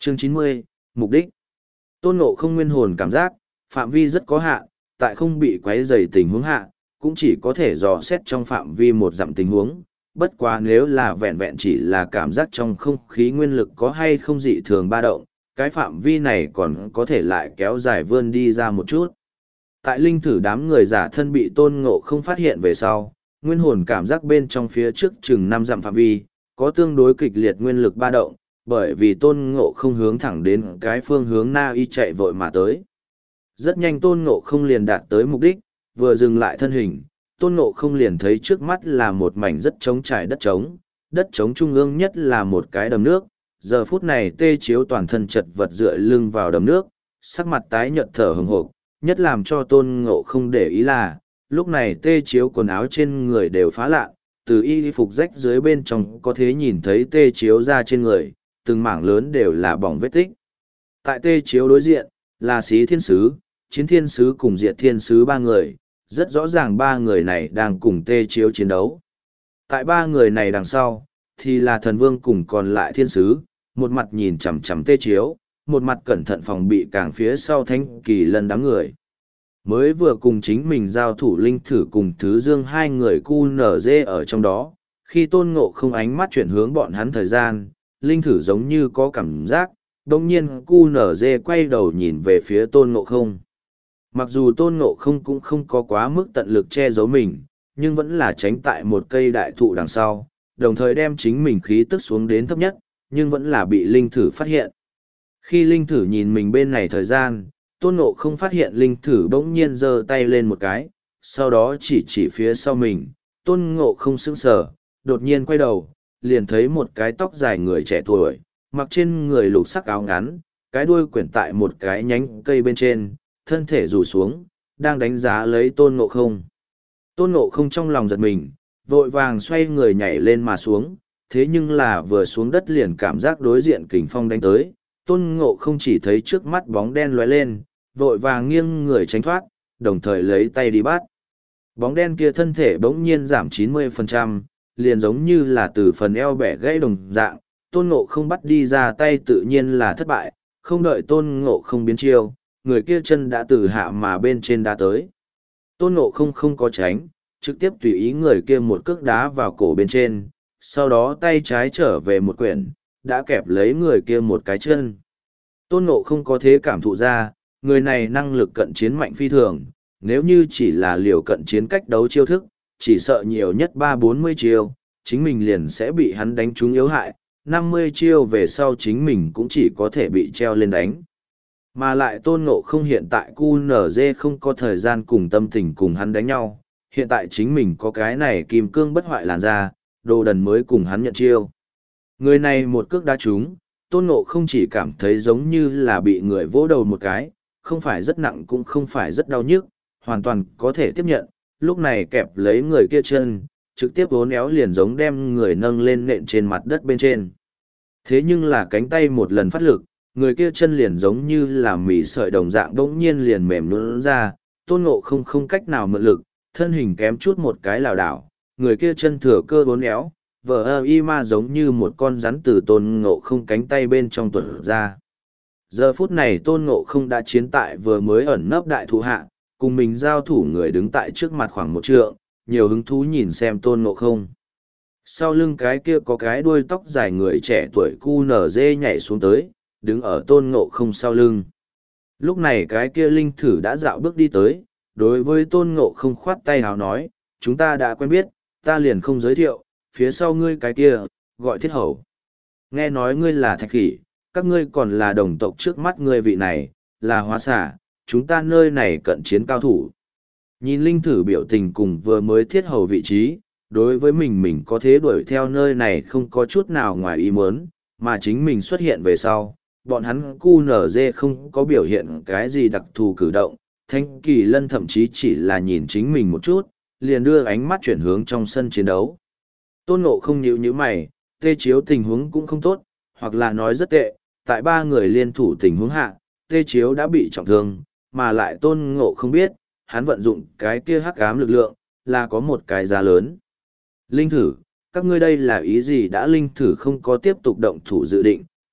Chương 90, Mục đích. Tôn Ngộ Không nguyên hồn cảm giác, phạm vi rất có hạn, tại không bị quấy rầy tình huống hạ, cũng chỉ có thể dò xét trong phạm vi một dặm tình huống. Bất quá nếu là vẹn vẹn chỉ là cảm giác trong không khí nguyên lực có hay không dị thường ba động, cái phạm vi này còn có thể lại kéo dài vươn đi ra một chút. Tại linh thử đám người giả thân bị Tôn Ngộ Không phát hiện về sau, nguyên hồn cảm giác bên trong phía trước chừng 5 dặm phạm vi, có tương đối kịch liệt nguyên lực ba động, bởi vì Tôn Ngộ Không hướng thẳng đến cái phương hướng Na Y chạy vội mà tới. Rất nhanh Tôn Ngộ Không liền đạt tới mục đích, vừa dừng lại thân hình, Tôn Ngộ Không liền thấy trước mắt là một mảnh rất trống trải đất trống trung ương nhất là một cái đầm nước. Giờ phút này Tê Chiếu toàn thân chật vật dựa lưng vào đầm nước, sắc mặt tái nhợt thở hừng hộp, nhất làm cho Tôn Ngộ Không để ý là, lúc này Tê Chiếu quần áo trên người đều phá lạ, từ y phục rách dưới bên trong có thể nhìn thấy Tê Chiếu ra trên người, từng mảng lớn đều là bỏng vết tích. Tại Tê Chiếu đối diện, là Xí Thiên Sứ, Chiến Thiên Sứ cùng Diệt Thiên Sứ ba người, rất rõ ràng ba người này đang cùng Tê Chiếu chiến đấu. Tại ba người này đằng sau, thì là Thần Vương cùng còn lại Thiên Sứ, một mặt nhìn chằm chằm Tê Chiếu, một mặt cẩn thận phòng bị càng phía sau Thánh Kỳ Lân đám người. Mới vừa cùng chính mình giao thủ linh thử cùng Thứ Dương hai người cu nở dê ở trong đó, khi Tôn Ngộ Không ánh mắt chuyển hướng bọn hắn thời gian, linh thử giống như có cảm giác, đồng nhiên cu nở dê quay đầu nhìn về phía Tôn Ngộ Không. Mặc dù Tôn Ngộ Không cũng không có quá mức tận lực che giấu mình, nhưng vẫn là tránh tại một cây đại thụ đằng sau, đồng thời đem chính mình khí tức xuống đến thấp nhất, nhưng vẫn là bị linh thử phát hiện. Khi linh thử nhìn mình bên này thời gian, Tôn Ngộ Không phát hiện linh thử bỗng nhiên giơ tay lên một cái, sau đó chỉ phía sau mình, Tôn Ngộ Không sững sờ, đột nhiên quay đầu, liền thấy một cái tóc dài người trẻ tuổi, mặc trên người lục sắc áo ngắn, cái đuôi quyển tại một cái nhánh cây bên trên, thân thể rủ xuống, đang đánh giá lấy Tôn Ngộ Không. Tôn Ngộ Không trong lòng giật mình, vội vàng xoay người nhảy lên mà xuống, thế nhưng là vừa xuống đất liền cảm giác đối diện kình phong đánh tới, Tôn Ngộ Không chỉ thấy trước mắt bóng đen lóe lên, vội vàng nghiêng người tránh thoát, đồng thời lấy tay đi bắt. Bóng đen kia thân thể bỗng nhiên giảm 90%, liền giống như là từ phần eo bẻ gãy đồng dạng, Tôn Ngộ Không bắt đi ra tay tự nhiên là thất bại, không đợi Tôn Ngộ Không biến chiêu, người kia chân đã từ hạ mà bên trên đá tới. Tôn Ngộ Không không có tránh, trực tiếp tùy ý người kia một cước đá vào cổ bên trên, sau đó tay trái trở về một quyển, đã kẹp lấy người kia một cái chân. Tôn Ngộ Không có thế cảm thụ ra, người này năng lực cận chiến mạnh phi thường, nếu như chỉ là liều cận chiến cách đấu chiêu thức, chỉ sợ nhiều nhất 3-40 chiêu, chính mình liền sẽ bị hắn đánh trúng yếu hại, 50 chiêu về sau chính mình cũng chỉ có thể bị treo lên đánh. Mà lại Tôn Ngộ Không hiện tại QNZ không có thời gian cùng tâm tình cùng hắn đánh nhau, hiện tại chính mình có cái này kim cương bất hoại làn ra, đồ đần mới cùng hắn nhận chiêu. Người này một cước đá trúng, Tôn Ngộ Không chỉ cảm thấy giống như là bị người vỗ đầu một cái, không phải rất nặng cũng không phải rất đau nhức, hoàn toàn có thể tiếp nhận, lúc này kẹp lấy người kia chân, trực tiếp vốn éo liền giống đem người nâng lên nện trên mặt đất bên trên. Thế nhưng là cánh tay một lần phát lực, người kia chân liền giống như là mỉ sợi đồng dạng bỗng nhiên liền mềm nhũn ra, Tôn Ngộ Không không cách nào mượn lực, thân hình kém chút một cái lảo đảo, người kia chân thừa cơ vốn éo, vờ y ma giống như một con rắn từ Tôn Ngộ Không cánh tay bên trong tuột ra. Giờ phút này Tôn Ngộ Không đã chiến tại vừa mới ẩn nấp đại thụ hạ, cùng mình giao thủ người đứng tại trước mặt khoảng một trượng, nhiều hứng thú nhìn xem Tôn Ngộ Không. Sau lưng cái kia có cái đuôi tóc dài người trẻ tuổi QNZ nhảy xuống tới, đứng ở Tôn Ngộ Không sau lưng. Lúc này cái kia linh thử đã dạo bước đi tới, đối với Tôn Ngộ Không khoát tay hào nói, chúng ta đã quen biết, ta liền không giới thiệu, phía sau ngươi cái kia, gọi Thiết Hầu. Nghe nói ngươi là Thạch Khỉ, các ngươi còn là đồng tộc trước mắt ngươi vị này, là Hóa Xà, chúng ta nơi này cận chiến cao thủ. Nhìn linh thử biểu tình cùng vừa mới Thiết Hầu vị trí, đối với mình có thế đuổi theo nơi này không có chút nào ngoài ý muốn, mà chính mình xuất hiện về sau, bọn hắn QNZ không có biểu hiện cái gì đặc thù cử động, Thanh Kỳ Lân thậm chí chỉ là nhìn chính mình một chút, liền đưa ánh mắt chuyển hướng trong sân chiến đấu. Tôn Ngộ Không nhíu mày, Tê Chiếu tình huống cũng không tốt, hoặc là nói rất tệ, tại ba người liên thủ tình huống hạ, Tê Chiếu đã bị trọng thương, mà lại Tôn Ngộ Không biết, hắn vận dụng cái kia hắc ám lực lượng, là có một cái giá lớn. Linh thử, các ngươi đây là ý gì đã linh thử không có tiếp tục động thủ dự định,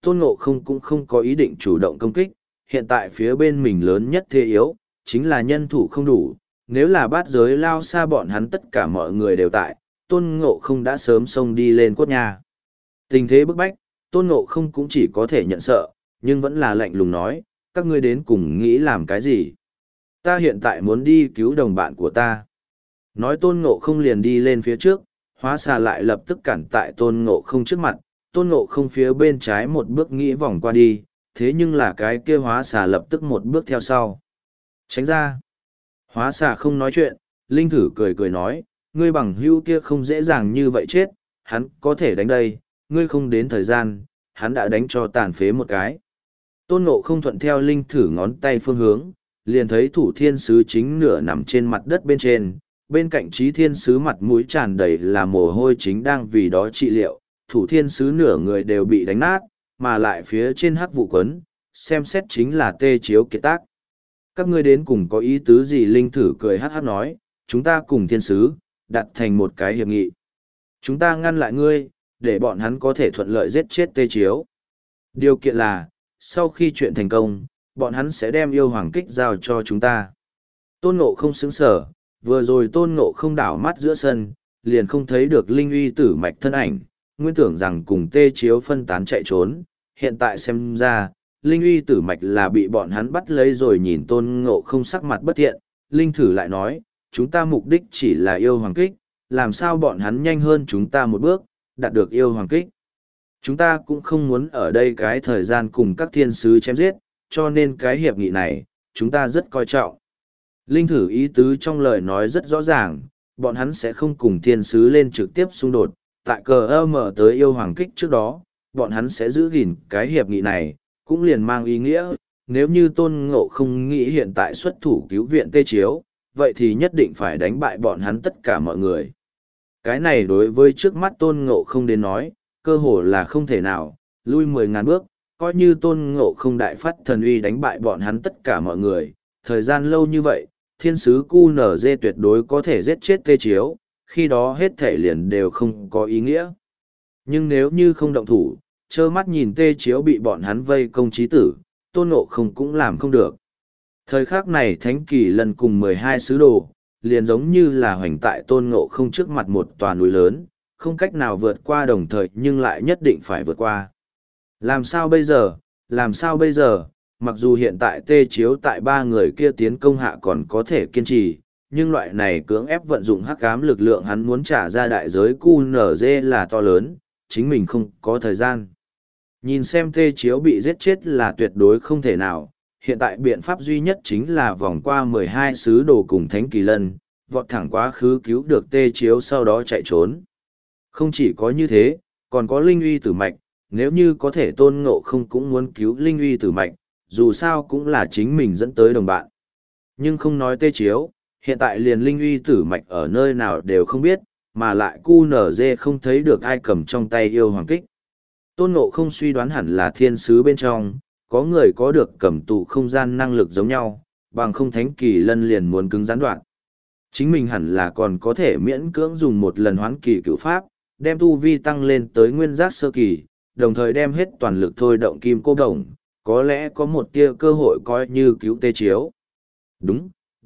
Tôn Ngộ không cũng không có ý định chủ động công kích, hiện tại phía bên mình lớn nhất thế yếu, chính là nhân thủ không đủ, nếu là bát giới lao xa bọn hắn tất cả mọi người đều tại, Tôn Ngộ không đã sớm xông đi lên cốt nhà. Tình thế bức bách, Tôn Ngộ không cũng chỉ có thể nhận sợ, nhưng vẫn là lạnh lùng nói, các ngươi đến cùng nghĩ làm cái gì? Ta hiện tại muốn đi cứu đồng bạn của ta. Nói Tôn Ngộ không liền đi lên phía trước, hóa xà lại lập tức cản tại Tôn Ngộ không trước mặt, Tôn Ngộ không phía bên trái một bước nghĩ vòng qua đi, thế nhưng là cái kia hóa xà lập tức một bước theo sau. Tránh ra. Hóa xà không nói chuyện, Linh Thử cười cười nói, ngươi bằng hữu kia không dễ dàng như vậy chết, hắn có thể đánh đây, ngươi không đến thời gian, hắn đã đánh cho tàn phế một cái. Tôn Ngộ không thuận theo Linh Thử ngón tay phương hướng, liền thấy thủ thiên sứ chính nửa nằm trên mặt đất bên cạnh trí thiên sứ mặt mũi tràn đầy là mồ hôi chính đang vì đó trị liệu, thủ thiên sứ nửa người đều bị đánh nát, mà lại phía trên hắc vụ quấn, xem xét chính là tê chiếu kiệt tác. Các ngươi đến cùng có ý tứ gì? Linh Thử cười hát hát nói, chúng ta cùng thiên sứ, đặt thành một cái hiệp nghị. Chúng ta ngăn lại ngươi, để bọn hắn có thể thuận lợi giết chết tê chiếu. Điều kiện là, sau khi chuyện thành công, bọn hắn sẽ đem yêu hoàng kích giao cho chúng ta. Tôn Ngộ không xứng sở, vừa rồi Tôn Ngộ không đảo mắt giữa sân, liền không thấy được Linh Uy Tử Mạch thân ảnh, nguyên tưởng rằng cùng tê chiếu phân tán chạy trốn, hiện tại xem ra, Linh Uy Tử Mạch là bị bọn hắn bắt lấy rồi. Nhìn Tôn Ngộ không sắc mặt bất thiện, Linh Thử lại nói, chúng ta mục đích chỉ là yêu hoàng kích, làm sao bọn hắn nhanh hơn chúng ta một bước, đạt được yêu hoàng kích. Chúng ta cũng không muốn ở đây cái thời gian cùng các thiên sứ chém giết, cho nên cái hiệp nghị này, chúng ta rất coi trọng. Linh Thử ý tứ trong lời nói rất rõ ràng, bọn hắn sẽ không cùng thiên sứ lên trực tiếp xung đột, tại cờ mở tới yêu hoàng kích trước đó, bọn hắn sẽ giữ gìn cái hiệp nghị này, cũng liền mang ý nghĩa, nếu như Tôn Ngộ không nghĩ hiện tại xuất thủ cứu viện tê chiếu, vậy thì nhất định phải đánh bại bọn hắn tất cả mọi người. Cái này đối với trước mắt Tôn Ngộ không đến nói, cơ hồ là không thể nào, lui 10.000 bước, coi như Tôn Ngộ không đại phát thần uy đánh bại bọn hắn tất cả mọi người, thời gian lâu như vậy, thiên sứ QNZ tuyệt đối có thể giết chết tê chiếu, khi đó hết thể liền đều không có ý nghĩa. Nhưng nếu như không động thủ, trơ mắt nhìn tê chiếu bị bọn hắn vây công chí tử, Tôn Ngộ không cũng làm không được. Thời khắc này Thánh Kỳ Lân cùng 12 sứ đồ, liền giống như là hoành tại Tôn Ngộ không trước mặt một tòa núi lớn, không cách nào vượt qua đồng thời nhưng lại nhất định phải vượt qua. Làm sao bây giờ, làm sao bây giờ, mặc dù hiện tại tê chiếu tại ba người kia tiến công hạ còn có thể kiên trì, nhưng loại này cưỡng ép vận dụng hắc ám lực lượng hắn muốn trả ra đại giới QNZ là to lớn, chính mình không có thời gian. Nhìn xem tê chiếu bị giết chết là tuyệt đối không thể nào, hiện tại biện pháp duy nhất chính là vòng qua 12 sứ đồ cùng Thánh Kỳ Lân, vọt thẳng quá khứ cứu được tê chiếu sau đó chạy trốn. Không chỉ có như thế, còn có Linh Uy Tử Mạch, nếu như có thể Tôn Ngộ không cũng muốn cứu Linh Uy Tử Mạch, dù sao cũng là chính mình dẫn tới đồng bạn. Nhưng không nói tê chiếu, hiện tại liền Linh Uy Tử Mạch ở nơi nào đều không biết, mà lại QNZ không thấy được ai cầm trong tay yêu hoàng kích. Tôn Ngộ không suy đoán hẳn là thiên sứ bên trong, có người có được cầm tụ không gian năng lực giống nhau, bằng không Thánh Kỳ Lân liền muốn cứng gián đoạn. Chính mình hẳn là còn có thể miễn cưỡng dùng một lần hoán kỳ cửu pháp, đem tu vi tăng lên tới nguyên giác sơ kỳ, đồng thời đem hết toàn lực thôi động kim cô đồng, có lẽ có một tia cơ hội coi như cứu tê chiếu. Đúng,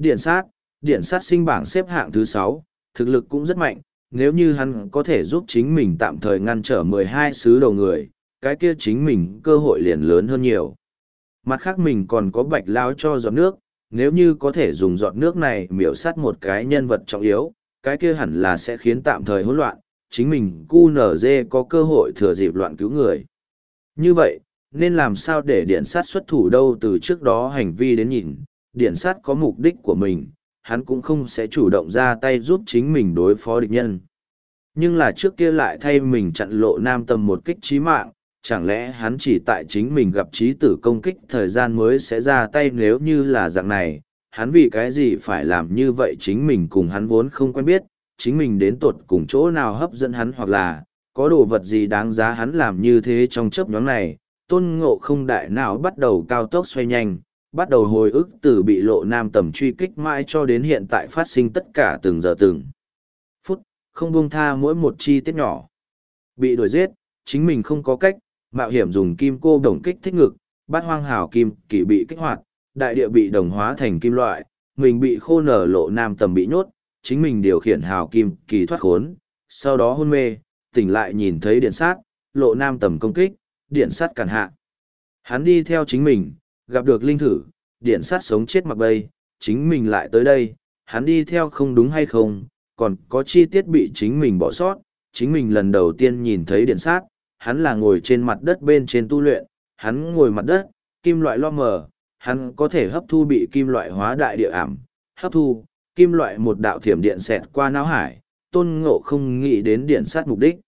điện sát sinh bảng xếp hạng thứ 6, thực lực cũng rất mạnh, nếu như hắn có thể giúp chính mình tạm thời ngăn trở 12 sứ đầu người, cái kia chính mình cơ hội liền lớn hơn nhiều. Mặt khác mình còn có Bạch Lão cho giọt nước, nếu như có thể dùng giọt nước này miểu sát một cái nhân vật trọng yếu, cái kia hẳn là sẽ khiến tạm thời hỗn loạn, chính mình QNZ có cơ hội thừa dịp loạn cứu người. Như vậy, nên làm sao để điện sát xuất thủ đâu? Từ trước đó hành vi đến nhìn, điện sát có mục đích của mình, hắn cũng không sẽ chủ động ra tay giúp chính mình đối phó địch nhân. Nhưng là trước kia lại thay mình chặn lộ nam tầm một kích chí mạng, chẳng lẽ hắn chỉ tại chính mình gặp chí tử công kích thời gian mới sẽ ra tay? Nếu như là dạng này, hắn vì cái gì phải làm như vậy? Chính mình cùng hắn vốn không quen biết, chính mình đến tột cùng chỗ nào hấp dẫn hắn, hoặc là có đồ vật gì đáng giá hắn làm như thế? Trong chớp nhoáng này, Tôn Ngộ không đại não bắt đầu cao tốc xoay nhanh, bắt đầu hồi ức từ bị lộ nam tầm truy kích mãi cho đến hiện tại phát sinh tất cả từng giờ từng phút, không buông tha mỗi một chi tiết nhỏ. Bị đuổi giết, chính mình không có cách, mạo hiểm dùng kim cô đồng kích thích ngực, bát hoang hào kim kỳ bị kích hoạt, đại địa bị đồng hóa thành kim loại, mình bị khô nở lộ nam tầm bị nhốt, chính mình điều khiển hào kim kỳ thoát khốn, sau đó hôn mê, tỉnh lại nhìn thấy điện sát, lộ nam tầm công kích, điện sát cản hạ. Hắn đi theo chính mình, gặp được linh thử, điện sát sống chết mặc bay, chính mình lại tới đây, hắn đi theo không đúng hay không, còn có chi tiết bị chính mình bỏ sót, chính mình lần đầu tiên nhìn thấy điện sát, hắn là ngồi trên mặt đất bên trên tu luyện, hắn ngồi mặt đất, kim loại lo mờ, hắn có thể hấp thu bị kim loại hóa đại địa ảm, hấp thu, kim loại một đạo thiểm điện xẹt qua não hải, tôn ngộ không nghĩ đến điện sát mục đích.